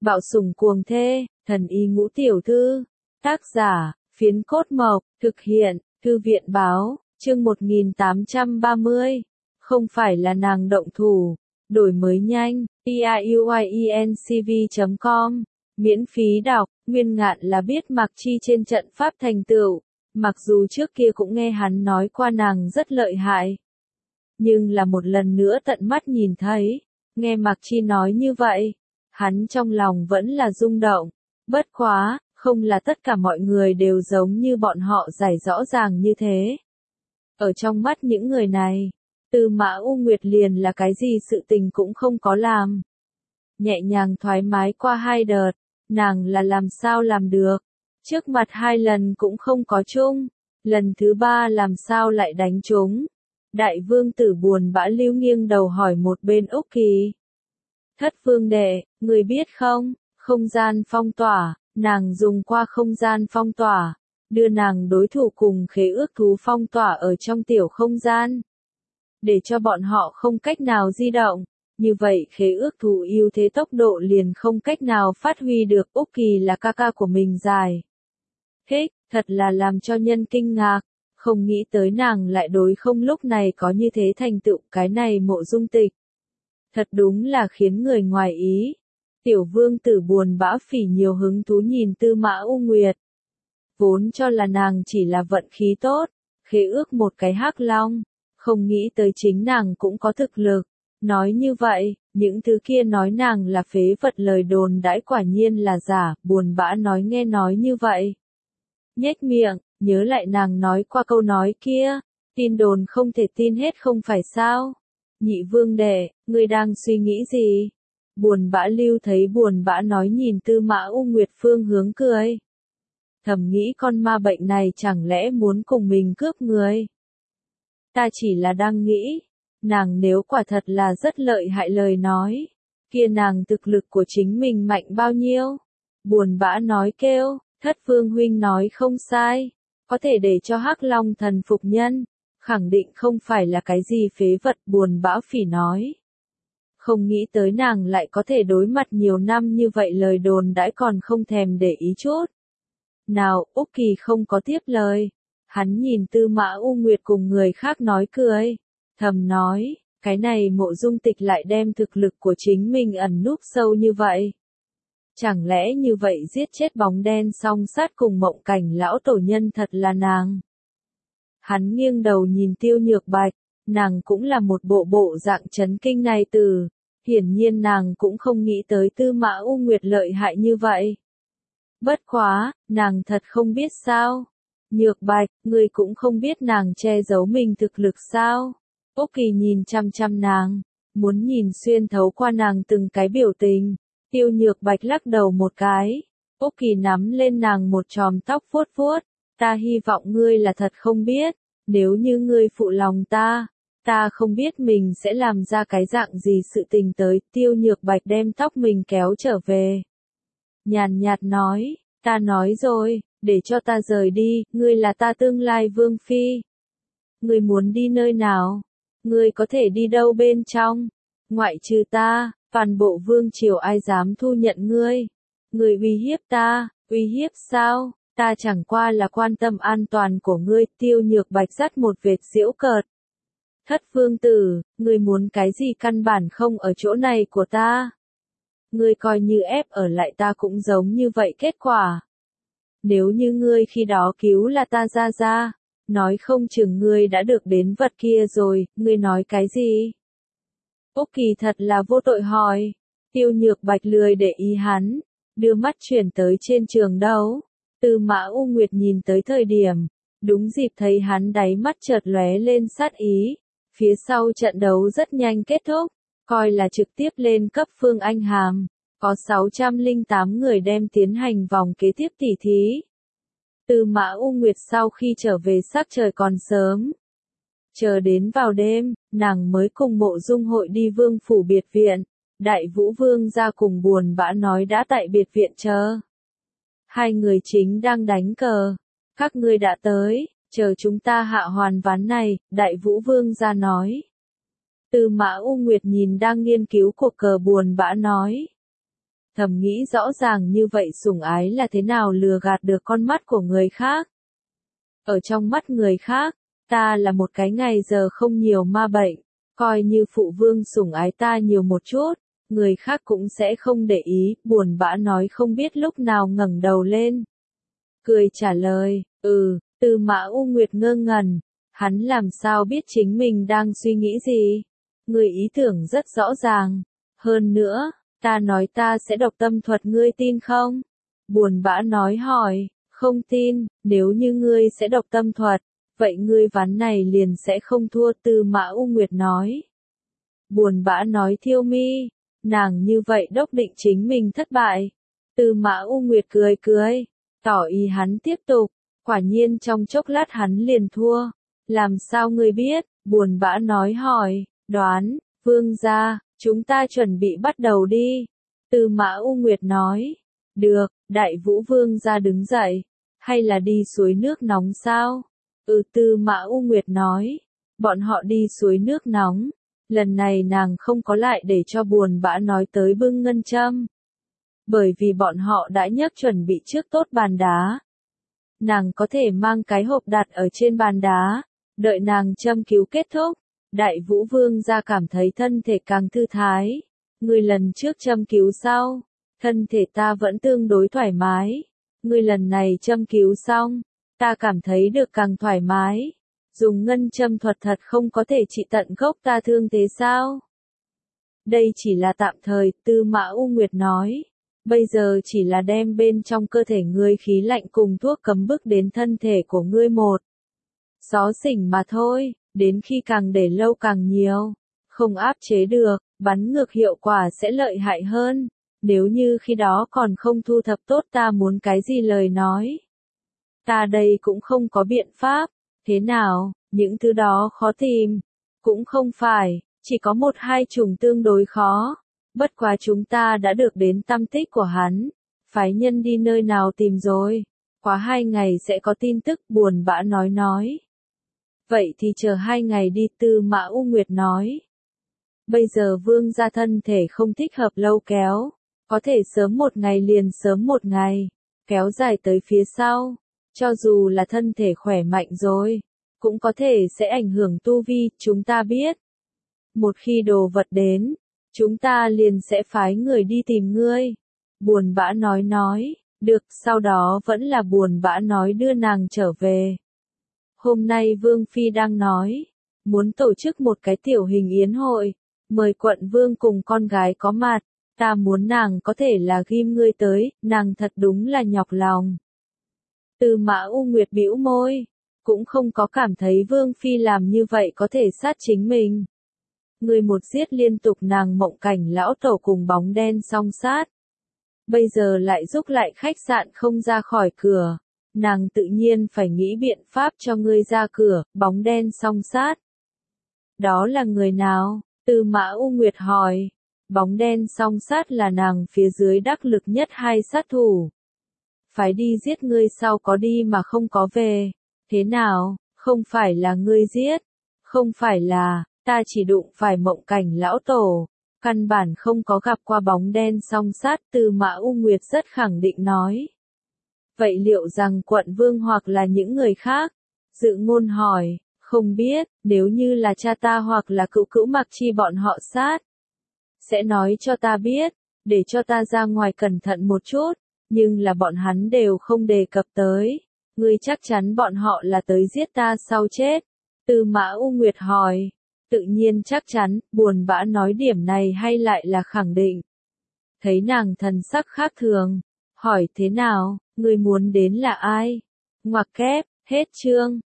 Bạo sủng cuồng thê, thần y ngũ tiểu thư. Tác giả, Phiến Cốt Mộc, thực hiện, Thư viện báo, chương 1830. Không phải là nàng động thủ, đổi mới nhanh, piuiencv.com, miễn phí đọc, Nguyên Ngạn là biết Mạc Chi trên trận pháp thành tựu, mặc dù trước kia cũng nghe hắn nói qua nàng rất lợi hại. Nhưng là một lần nữa tận mắt nhìn thấy, nghe Mạc Chi nói như vậy, hắn trong lòng vẫn là rung động, bất quá, không là tất cả mọi người đều giống như bọn họ giải rõ ràng như thế. Ở trong mắt những người này, Tư Mã U Nguyệt liền là cái gì sự tình cũng không có làm. Nhẹ nhàng thoải mái qua 2 đợt, nàng là làm sao làm được. Trước mặt 2 lần cũng không có chung, lần thứ 3 làm sao lại đánh trúng. Đại vương tử buồn bã lưu nghiêng đầu hỏi một bên Úc Kỳ. Thất vương đệ, người biết không, không gian phong tỏa, nàng dùng qua không gian phong tỏa, đưa nàng đối thủ cùng khế ước thú phong tỏa ở trong tiểu không gian. Để cho bọn họ không cách nào di động, như vậy khế ước thú ưu thế tốc độ liền không cách nào phát huy được. Úc Kỳ là ca ca của mình dài. Thích, thật là làm cho nhân kinh ngạc, không nghĩ tới nàng lại đối không lúc này có như thế thành tựu. Cái này Mộ Dung Tịch thật đúng là khiến người ngoài ý. Tiểu vương tử buồn bã phỉ nhiều hứng thú nhìn Tư Mã U Nguyệt. Vốn cho là nàng chỉ là vận khí tốt, khế ước một cái hắc long, không nghĩ tới chính nàng cũng có thực lực. Nói như vậy, những thứ kia nói nàng là phế vật lời đồn đãi quả nhiên là giả. Buồn bã nói nghe nói như vậy, nhếch miệng, nhớ lại nàng nói qua câu nói kia, tin đồn không thể tin hết không phải sao. Nhị vương đệ, ngươi đang suy nghĩ gì? Buồn bã lưu thấy buồn bã nói nhìn Tư Mã U Nguyệt phương hướng cười. Thầm nghĩ con ma bệnh này chẳng lẽ muốn cùng mình cướp người? Ta chỉ là đang nghĩ, nàng nếu quả thật là rất lợi hại lời nói, kia nàng thực lực của chính mình mạnh bao nhiêu? Buồn bã nói kêu, Thất vương huynh nói không sai, có thể để cho Hắc Long thần phục nhân, khẳng định không phải là cái gì phế vật. Buồn bã phỉ nói. Không nghĩ tới nàng lại có thể đối mặt nhiều năm như vậy lời đồn đãi còn không thèm để ý chút. Nào, Úc Kỳ không có tiếp lời. Hắn nhìn Tư Mã U Nguyệt cùng người khác nói cười. Thầm nói, cái này Mộ Dung Tịch lại đem thực lực của chính mình ẩn núp sâu như vậy. Chẳng lẽ như vậy giết chết bóng đen song sát cùng Mộng Cảnh lão tổ nhân thật là nàng. Hắn nghiêng đầu nhìn Tiêu Nhược Bạch, nàng cũng là một bộ dạng chấn kinh này từ. Hiển nhiên nàng cũng không nghĩ tới Tư Mã U Nguyệt lợi hại như vậy. Bất quá, nàng thật không biết sao. Nhược Bạch, ngươi cũng không biết nàng che giấu mình thực lực sao. Úc Kỳ nhìn chăm chăm nàng, muốn nhìn xuyên thấu qua nàng từng cái biểu tình. Tiêu Nhược Bạch lắc đầu một cái. Úc Kỳ nắm lên nàng một chòm tóc vuốt vuốt. Ta hy vọng ngươi là thật không biết. Nếu như ngươi phụ lòng ta, ta không biết mình sẽ làm ra cái dạng gì sự tình tới. Tiêu Nhược Bạch đem tóc mình kéo trở về. Nhàn nhạt nói, ta nói rồi, để cho ta rời đi, ngươi là ta tương lai vương phi. Ngươi muốn đi nơi nào? Ngươi có thể đi đâu bên trong? Ngoại trừ ta, toàn bộ vương triều ai dám thu nhận ngươi? Ngươi uy hiếp ta, uy hiếp sao? Ta chẳng qua là quan tâm an toàn của ngươi. Tiêu Nhược Bạch dắt một vệt giễu cợt. Thất vương tử, ngươi muốn cái gì căn bản không ở chỗ này của ta. Ngươi coi như ép ở lại ta cũng giống như vậy kết quả. Nếu như ngươi khi đó cứu là ta ra, nói không chừng ngươi đã được đến vật kia rồi. Ngươi nói cái gì? Úc Kỳ thật là vô tội hỏi. Tiêu Nhược Bạch lười để ý hắn, đưa mắt chuyển tới trên trường đấu. Tư Mã U Nguyệt nhìn tới thời điểm, đúng dịp thấy hắn đáy mắt chợt lóe lên sát ý. Phía sau trận đấu rất nhanh kết thúc, coi là trực tiếp lên cấp Phương Anh Hàm. Có 608 người đem tiến hành vòng kế tiếp tỉ thí. Tư Mã U Nguyệt sau khi trở về sắc trời còn sớm. Chờ đến vào đêm, nàng mới cùng Mộ Dung Hội đi vương phủ biệt viện. Đại Vũ Vương ra cùng buồn bã nói đã tại biệt viện chờ. Hai người chính đang đánh cờ. Các ngươi đã tới, chờ chúng ta hạ hoàn ván này, Đại Vũ Vương ra nói. Tư Mã U Nguyệt nhìn đang nghiên cứu cuộc cờ buồn bã nói. thầm nghĩ rõ ràng như vậy sủng ái là thế nào lừa gạt được con mắt của người khác. Ở trong mắt người khác, ta là một cái ngày giờ không nhiều ma bệnh, coi như phụ vương sủng ái ta nhiều một chút, người khác cũng sẽ không để ý, buồn bã nói không biết lúc nào ngẩng đầu lên. Cười trả lời, Tư Mã U Nguyệt ngơ ngẩn, hắn làm sao biết chính mình đang suy nghĩ gì? Người ý tưởng rất rõ ràng. Hơn nữa, ta nói ta sẽ độc tâm thuật ngươi tin không? Buồn bã nói hỏi, không tin, nếu như ngươi sẽ độc tâm thuật, vậy ngươi ván này liền sẽ không thua. Tư Mã U Nguyệt nói. Buồn bã nói Thiêu Mi, nàng như vậy đốc định chính mình thất bại. Tư Mã U Nguyệt cười cười, tỏ ý hắn tiếp tục, quả nhiên trong chốc lát hắn liền thua. Làm sao ngươi biết? Buồn bã nói hỏi, đoán, vương gia, chúng ta chuẩn bị bắt đầu đi. Tư Mã U Nguyệt nói, được, Đại Vũ vương gia đứng dậy, hay là đi suối nước nóng sao? Tư Mã U Nguyệt nói, bọn họ đi suối nước nóng. Lần này nàng không có lại để cho buồn bã nói tới bưng ngân châm. Bởi vì bọn họ đã nhấc chuẩn bị trước tốt bàn đá. Nàng có thể mang cái hộp đặt ở trên bàn đá, đợi nàng châm cứu kết thúc. Đại Vũ vương gia cảm thấy thân thể càng thư thái. Người lần trước châm cứu sau, thân thể ta vẫn tương đối thoải mái. Người lần này châm cứu xong, ta cảm thấy được càng thoải mái. Dùng ngân châm thuật thật không có thể trị tận gốc ta thương thế sao? Đây chỉ là tạm thời, Tư Mã U Nguyệt nói. Bây giờ chỉ là đem bên trong cơ thể ngươi khí lạnh cùng thuốc cấm bức đến thân thể của ngươi một. Xó xỉnh mà thôi, đến khi càng để lâu càng nhiều. Không áp chế được, bắn ngược hiệu quả sẽ lợi hại hơn. Nếu như khi đó còn không thu thập tốt ta muốn cái gì lời nói. Ta đây cũng không có biện pháp. Thế nào, những thứ đó khó tìm? Cũng không phải, chỉ có một hai chủng tương đối khó. Bất quá chúng ta đã được đến tăm tích của hắn. Phái nhân đi nơi nào tìm rồi? Quá 2 ngày sẽ có tin tức. Buồn bã nói. Vậy thì chờ 2 ngày đi. Tư Mã U Nguyệt nói. Bây giờ vương gia thân thể không thích hợp lâu kéo. Có thể sớm một ngày liền sớm một ngày. Kéo dài tới phía sau. Cho dù là thân thể khỏe mạnh rồi, cũng có thể sẽ ảnh hưởng tu vi, chúng ta biết. Một khi đồ vật đến, chúng ta liền sẽ phái người đi tìm ngươi. Buồn bã nói, được, sau đó vẫn là buồn bã nói đưa nàng trở về. Hôm nay Vương Phi đang nói, muốn tổ chức một cái tiểu hình yến hội, mời quận vương cùng con gái có mặt, ta muốn nàng có thể là ghim ngươi tới, nàng thật đúng là nhọc lòng. Tư Mã U Nguyệt bĩu môi, cũng không có cảm thấy Vương Phi làm như vậy có thể sát chính mình. Người một giết liên tục nàng mộng cảnh lão tổ cùng bóng đen song sát. Bây giờ lại giúp lại khách sạn không ra khỏi cửa. Nàng tự nhiên phải nghĩ biện pháp cho ngươi ra cửa, bóng đen song sát. Đó là người nào? Tư Mã U Nguyệt hỏi. Bóng đen song sát là nàng phía dưới đắc lực nhất 2 sát thủ. Phải đi giết ngươi sao có đi mà không có về. Thế nào, không phải là ngươi giết. Không phải là, ta chỉ đụng phải mộng cảnh lão tổ. Căn bản không có gặp qua bóng đen song sát. Tư Mã U Nguyệt rất khẳng định nói. Vậy liệu rằng quận vương hoặc là những người khác? Dự Ngôn hỏi, không biết, nếu như là cha ta hoặc là cữu cữu Mặc Chi bọn họ sát. Sẽ nói cho ta biết, để cho ta ra ngoài cẩn thận một chút. Nhưng là bọn hắn đều không đề cập tới. Ngươi chắc chắn bọn họ là tới giết ta sau chết. Tư Mã U Nguyệt hỏi. Tự nhiên chắc chắn, buồn bã nói điểm này hay lại là khẳng định. Thấy nàng thần sắc khác thường. Hỏi thế nào, ngươi muốn đến là ai? Ngoặc kép, hết chương.